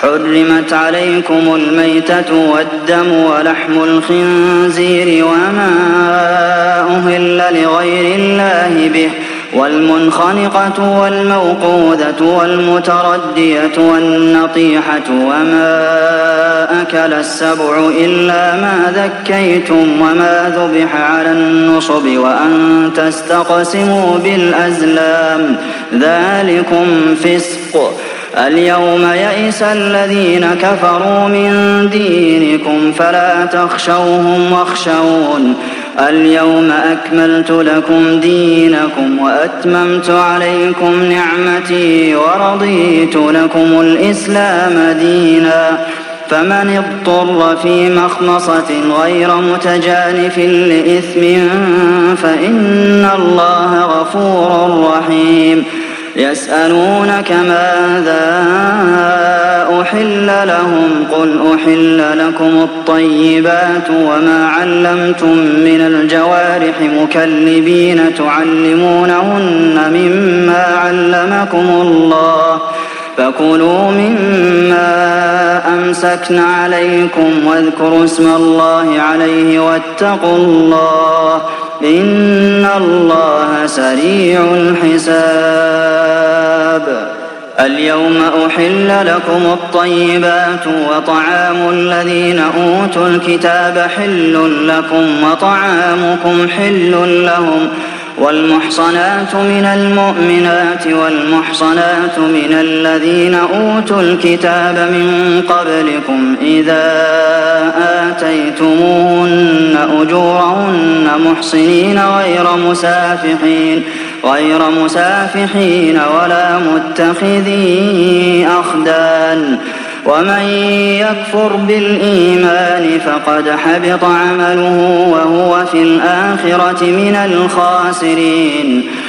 حرمت عليكم الميتة والدم ولحم الخنزير وما أهل لغير الله به والمنخنقة والموقوذة والمتردية والنطيحة وما أكل السبع إلا ما ذكيتم وما ذبح على النصب وأن تستقسموا بالأزلام ذلكم فسق. اليوم يئس الذين كفروا من دينكم فلا تخشوهم واخشون اليوم أكملت لكم دينكم وأتممت عليكم نعمتي ورضيت لكم الإسلام دينا فمن اضطر في مخمصة غير متجانف لإثم فإن الله غفور رحيم. يسألونك ماذا أحل لهم قل أحل لكم الطيبات وما علمتم من الجوارح مكلبين تعلمونهن مما علمكم الله فكلوا مما أمسكن عليكم واذكروا اسم الله عليه واتقوا الله إن الله سريع الحساب. اليوم أحل لكم الطيبات وطعام الذين أوتوا الكتاب حل لكم وطعامكم حل لهم والمحصنات من المؤمنات والمحصنات من الذين أوتوا الكتاب من قبلكم إذا آتيتموهن أجورهن محصنين غير مسافحين ولا متخذي أخدان ومن يكفر بالإيمان فقد حبط عمله وهو في الآخرة من الخاسرين.